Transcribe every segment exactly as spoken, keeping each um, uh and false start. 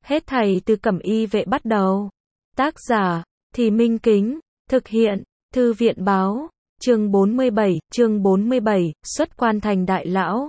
Hết thảy từ Cẩm Y vệ bắt đầu. Tác giả, Thì Minh Kính, thực hiện, Thư viện báo, chương bốn mươi bảy, chương bốn mươi bảy, xuất quan thành đại lão.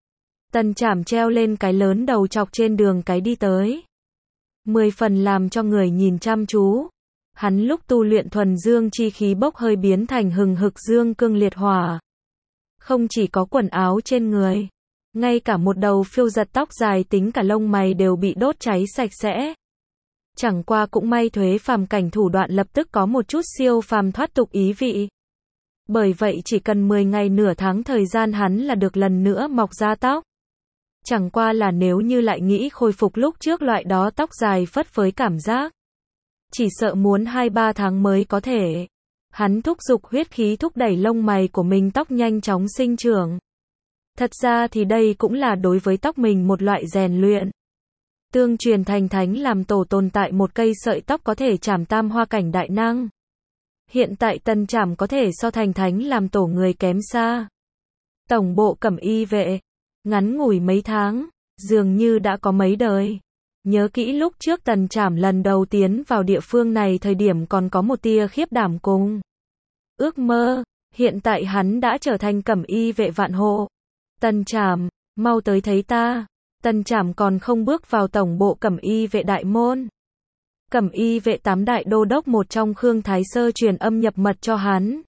Tần Trảm treo lên cái lớn đầu chọc trên đường cái đi tới. Mười phần làm cho người nhìn chăm chú. Hắn lúc tu luyện thuần dương chi khí bốc hơi biến thành hừng hực dương cương liệt hỏa. Không chỉ có quần áo trên người, ngay cả một đầu phiêu giật tóc dài tính cả lông mày đều bị đốt cháy sạch sẽ. Chẳng qua cũng may thuế phàm cảnh thủ đoạn lập tức có một chút siêu phàm thoát tục ý vị. Bởi vậy chỉ cần mười ngày nửa tháng thời gian hắn là được lần nữa mọc ra tóc. Chẳng qua là nếu như lại nghĩ khôi phục lúc trước loại đó tóc dài phất phới cảm giác, chỉ sợ muốn hai ba tháng mới có thể. Hắn thúc giục huyết khí thúc đẩy lông mày của mình tóc nhanh chóng sinh trưởng. Thật ra thì đây cũng là đối với tóc mình một loại rèn luyện. Tương truyền thành thánh làm tổ tồn tại một cây sợi tóc có thể trảm tam hoa cảnh đại năng. Hiện tại Tần Trảm có thể so thành thánh làm tổ người kém xa. Tổng bộ Cẩm Y vệ, ngắn ngủi mấy tháng, dường như đã có mấy đời. Nhớ kỹ lúc trước Tần Trảm lần đầu tiến vào địa phương này thời điểm còn có một tia khiếp đảm cùng ước mơ, hiện tại hắn đã trở thành Cẩm Y vệ vạn hộ. Tần Trảm, mau tới thấy ta. Tần Trảm còn không bước vào tổng bộ Cẩm Y vệ đại môn. Cẩm Y vệ tám đại đô đốc một trong Khương Thái Sơ truyền âm nhập mật cho hắn.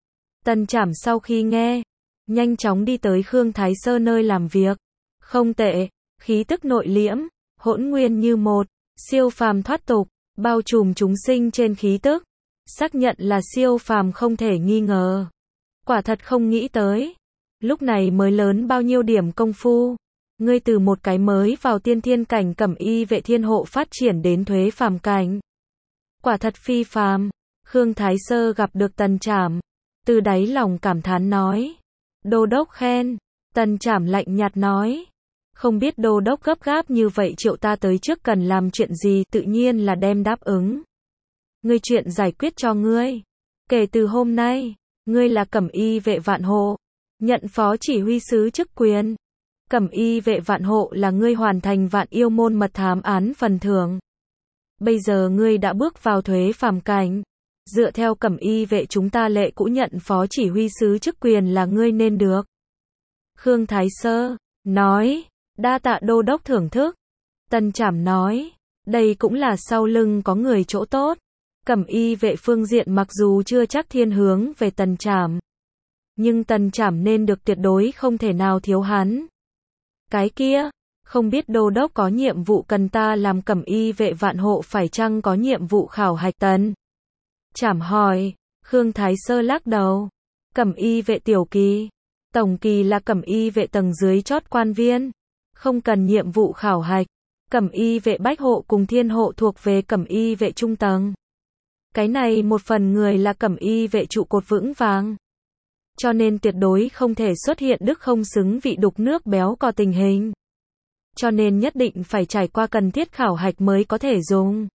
Tần Trảm sau khi nghe, nhanh chóng đi tới Khương Thái Sơ nơi làm việc. Không tệ, khí tức nội liễm, hỗn nguyên như một, siêu phàm thoát tục, bao trùm chúng sinh trên khí tức. Xác nhận là siêu phàm không thể nghi ngờ. Quả thật không nghĩ tới. Lúc này mới lớn bao nhiêu điểm công phu. Ngươi từ một cái mới vào tiên thiên cảnh Cẩm Y vệ thiên hộ phát triển đến thuế phàm cảnh. Quả thật phi phàm. Khương Thái Sơ gặp được Tần Trảm, từ đáy lòng cảm thán nói. Đô đốc khen. Tần Trảm lạnh nhạt nói. Không biết đô đốc gấp gáp như vậy triệu ta tới trước cần làm chuyện gì, tự nhiên là đem đáp ứng. Ngươi chuyện giải quyết cho ngươi. Kể từ hôm nay, ngươi là Cẩm Y vệ vạn hộ, nhận phó chỉ huy sứ chức quyền. Cẩm Y vệ vạn hộ là ngươi hoàn thành vạn yêu môn mật thám án phần thưởng. Bây giờ ngươi đã bước vào thuế phàm cảnh. Dựa theo Cẩm Y vệ chúng ta lệ cũ nhận phó chỉ huy sứ chức quyền là ngươi nên được. Khương Thái Sơ nói, đa tạ đô đốc thưởng thức. Tần Trảm nói, đây cũng là sau lưng có người chỗ tốt. Cẩm Y vệ phương diện mặc dù chưa chắc thiên hướng về Tần Trảm, nhưng Tần Trảm nên được tuyệt đối không thể nào thiếu hắn. Cái kia, không biết đô đốc có nhiệm vụ cần ta làm Cẩm Y vệ vạn hộ phải chăng có nhiệm vụ khảo hạch? Tần Trảm hỏi. Khương Thái Sơ lắc đầu. Cẩm Y vệ tiểu kỳ, tổng kỳ là Cẩm Y vệ tầng dưới chót quan viên, không cần nhiệm vụ khảo hạch. Cẩm Y vệ bách hộ cùng thiên hộ thuộc về Cẩm Y vệ trung tầng. Cái này một phần người là Cẩm Y vệ trụ cột vững vàng. Cho nên tuyệt đối không thể xuất hiện đức không xứng vị đục nước béo cò tình hình. Cho nên nhất định phải trải qua cần thiết khảo hạch mới có thể dùng.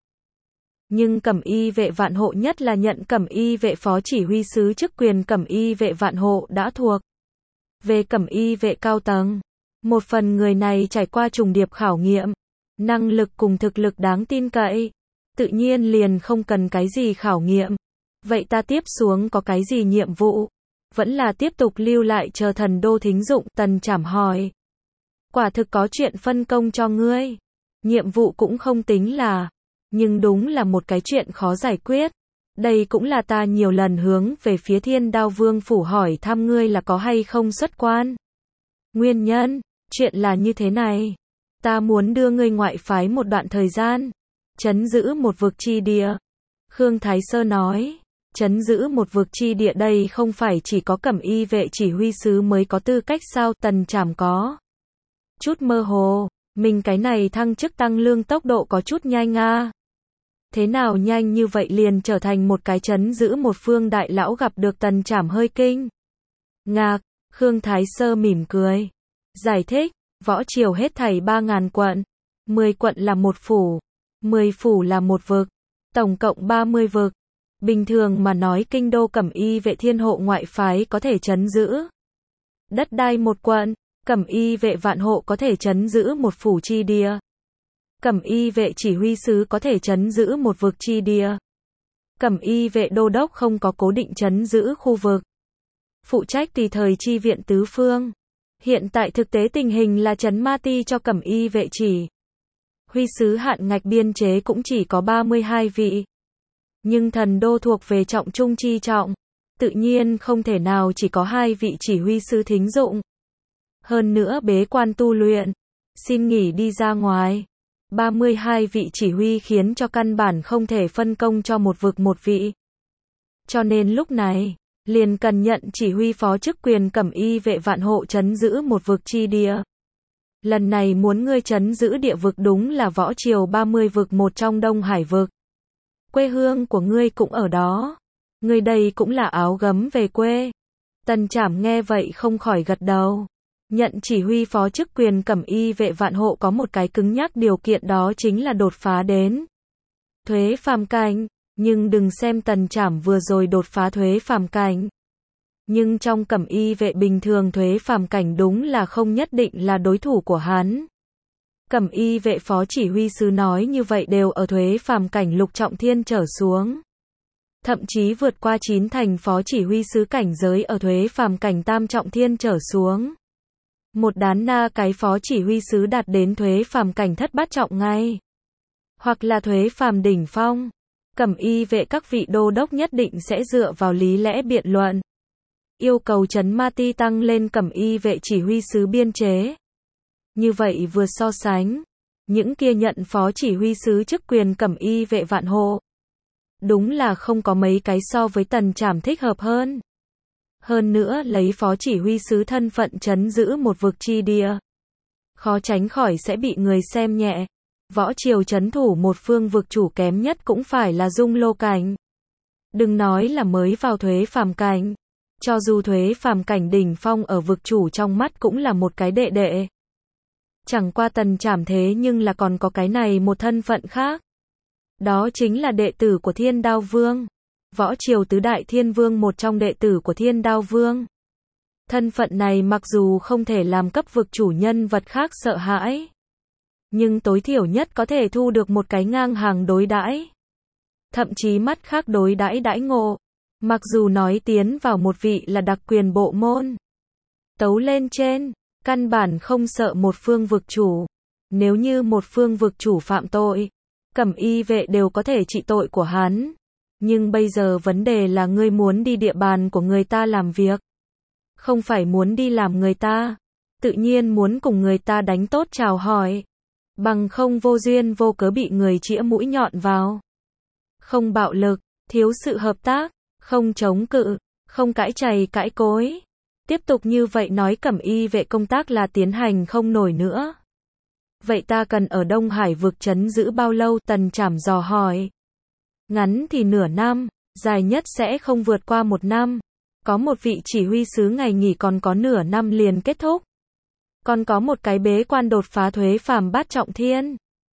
Nhưng Cẩm Y vệ vạn hộ nhất là nhận Cẩm Y vệ phó chỉ huy sứ chức quyền Cẩm Y vệ vạn hộ đã thuộc về Cẩm Y vệ cao tầng. Một phần người này trải qua trùng điệp khảo nghiệm, năng lực cùng thực lực đáng tin cậy, tự nhiên liền không cần cái gì khảo nghiệm. Vậy ta tiếp xuống có cái gì nhiệm vụ? Vẫn là tiếp tục lưu lại chờ thần đô thính dụng? Tần Trảm hỏi. Quả thực có chuyện phân công cho ngươi. Nhiệm vụ cũng không tính là, nhưng đúng là một cái chuyện khó giải quyết. Đây cũng là ta nhiều lần hướng về phía Thiên Đao Vương phủ hỏi thăm ngươi là có hay không xuất quan. Nguyên nhân, chuyện là như thế này. Ta muốn đưa ngươi ngoại phái một đoạn thời gian, trấn giữ một vực chi địa. Khương Thái Sơ nói. Trấn giữ một vực chi địa đây không phải chỉ có Cẩm Y vệ chỉ huy sứ mới có tư cách sao? Tần Trảm có chút mơ hồ. Mình cái này thăng chức tăng lương tốc độ có chút nhanh à. Thế nào nhanh như vậy liền trở thành một cái trấn giữ một phương đại lão? Gặp được Tần Trảm hơi kinh ngạc. Khương Thái Sơ mỉm cười, giải thích, võ triều hết thảy ba ngàn quận, mười quận là một phủ, mười phủ là một vực, tổng cộng ba mươi vực. Bình thường mà nói kinh đô Cẩm Y vệ thiên hộ ngoại phái có thể trấn giữ đất đai một quận, Cẩm Y vệ vạn hộ có thể trấn giữ một phủ chi địa. Cẩm y vệ chỉ huy sứ có thể trấn giữ một vực chi địa. Cẩm y vệ đô đốc không có cố định trấn giữ khu vực. Phụ trách tùy thời chi viện tứ phương. Hiện tại thực tế tình hình là trấn Ma Ti cho cẩm y vệ chỉ huy sứ hạn ngạch biên chế cũng chỉ có ba mươi hai vị. Nhưng thần đô thuộc về trọng trung chi trọng. Tự nhiên không thể nào chỉ có hai vị chỉ huy sứ thính dụng. Hơn nữa bế quan tu luyện. Xin nghỉ đi ra ngoài. ba mươi hai vị chỉ huy khiến cho căn bản không thể phân công cho một vực một vị. Cho nên lúc này, liền cần nhận chỉ huy phó chức quyền cẩm y vệ vạn hộ trấn giữ một vực chi địa. Lần này muốn ngươi trấn giữ địa vực đúng là võ triều ba mươi vực một trong Đông Hải vực. Quê hương của ngươi cũng ở đó. Ngươi đây cũng là áo gấm về quê. Tần Trảm nghe vậy không khỏi gật đầu. Nhận chỉ huy phó chức quyền cẩm y vệ vạn hộ có một cái cứng nhắc điều kiện, đó chính là đột phá đến thuế phàm cảnh. Nhưng đừng xem Tần Trảm vừa rồi đột phá thuế phàm cảnh. Nhưng trong cẩm y vệ bình thường thuế phàm cảnh đúng là không nhất định là đối thủ của hắn. Cẩm y vệ phó chỉ huy sứ nói như vậy đều ở thuế phàm cảnh lục trọng thiên trở xuống. Thậm chí vượt qua chín thành phó chỉ huy sứ cảnh giới ở thuế phàm cảnh tam trọng thiên trở xuống. Một đán na cái phó chỉ huy sứ đạt đến thuế phàm cảnh thất bát trọng ngay. Hoặc là thuế phàm đỉnh phong. Cẩm y vệ các vị đô đốc nhất định sẽ dựa vào lý lẽ biện luận. Yêu cầu trấn Ma Ti tăng lên cẩm y vệ chỉ huy sứ biên chế. Như vậy vừa so sánh, những kia nhận phó chỉ huy sứ chức quyền cẩm y vệ vạn hộ. Đúng là không có mấy cái so với Tần Trảm thích hợp hơn. Hơn nữa lấy phó chỉ huy sứ thân phận trấn giữ một vực chi địa. Khó tránh khỏi sẽ bị người xem nhẹ. Võ triều trấn thủ một phương vực chủ kém nhất cũng phải là dung lô cảnh. Đừng nói là mới vào thuế phàm cảnh. Cho dù thuế phàm cảnh đỉnh phong ở vực chủ trong mắt cũng là một cái đệ đệ. Chẳng qua Tần Trảm thế nhưng là còn có cái này một thân phận khác. Đó chính là đệ tử của Thiên Đao Vương. Võ triều tứ đại thiên vương một trong đệ tử của Thiên Đao Vương. Thân phận này mặc dù không thể làm cấp vực chủ nhân vật khác sợ hãi. Nhưng tối thiểu nhất có thể thu được một cái ngang hàng đối đãi. Thậm chí mắt khác đối đãi đãi ngộ. Mặc dù nói tiến vào một vị là đặc quyền bộ môn. Tấu lên trên, căn bản không sợ một phương vực chủ. Nếu như một phương vực chủ phạm tội, cẩm y vệ đều có thể trị tội của hắn. Nhưng bây giờ vấn đề là ngươi muốn đi địa bàn của người ta làm việc. Không phải muốn đi làm người ta. Tự nhiên muốn cùng người ta đánh tốt chào hỏi. Bằng không vô duyên vô cớ bị người chĩa mũi nhọn vào. Không bạo lực, thiếu sự hợp tác, không chống cự, không cãi chày cãi cối. Tiếp tục như vậy nói cẩm y vệ công tác là tiến hành không nổi nữa. Vậy ta cần ở Đông Hải vực trấn giữ bao lâu? Tần Trảm dò hỏi. Ngắn thì nửa năm, dài nhất sẽ không vượt qua một năm. Có một vị chỉ huy sứ ngày nghỉ còn có nửa năm liền kết thúc. Còn có một cái bế quan đột phá thuế phàm bát trọng thiên.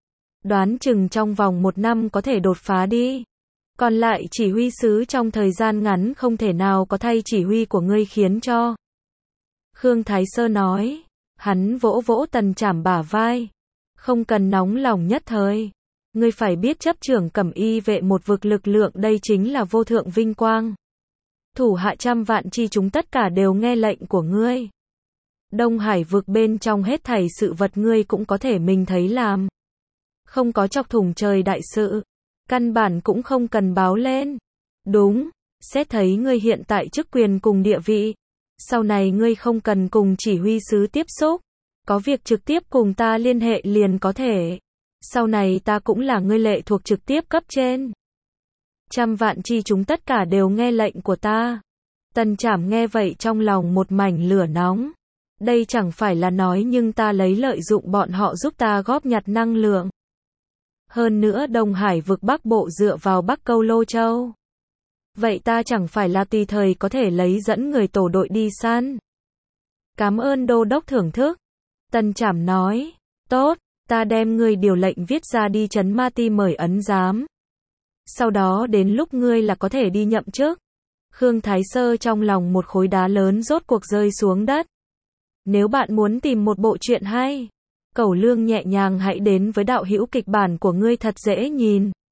Đoán chừng trong vòng một năm có thể đột phá đi. Còn lại chỉ huy sứ trong thời gian ngắn không thể nào có thay chỉ huy của ngươi khiến cho. Khương Thái Sơ nói. Hắn vỗ vỗ Tần Trảm bả vai. Không cần nóng lòng nhất thời. Ngươi phải biết chấp trưởng cẩm y vệ một vực lực lượng, đây chính là vô thượng vinh quang. Thủ hạ trăm vạn chi chúng tất cả đều nghe lệnh của ngươi. Đông Hải vực bên trong hết thảy sự vật ngươi cũng có thể mình thấy làm. Không có chọc thủng trời đại sự. Căn bản cũng không cần báo lên. Đúng, xét thấy ngươi hiện tại chức quyền cùng địa vị. Sau này ngươi không cần cùng chỉ huy sứ tiếp xúc. Có việc trực tiếp cùng ta liên hệ liền có thể. Sau này ta cũng là ngươi lệ thuộc trực tiếp cấp trên. Trăm vạn chi chúng tất cả đều nghe lệnh của ta. Tần Trảm nghe vậy trong lòng một mảnh lửa nóng. Đây chẳng phải là nói nhưng ta lấy lợi dụng bọn họ giúp ta góp nhặt năng lượng. Hơn nữa Đông Hải vực Bắc Bộ dựa vào Bắc Câu Lô Châu. Vậy ta chẳng phải là tùy thời có thể lấy dẫn người tổ đội đi săn. Cảm ơn đô đốc thưởng thức. Tần Trảm nói. Tốt, ta đem ngươi điều lệnh viết ra đi trấn Ma Ti mời ấn giám. Sau đó đến lúc ngươi là có thể đi nhậm chức. Khương Thái Sơ trong lòng một khối đá lớn rốt cuộc rơi xuống đất. Nếu bạn muốn tìm một bộ truyện hay, Cẩu Lương nhẹ nhàng hãy đến với đạo hữu kịch bản của ngươi thật dễ nhìn.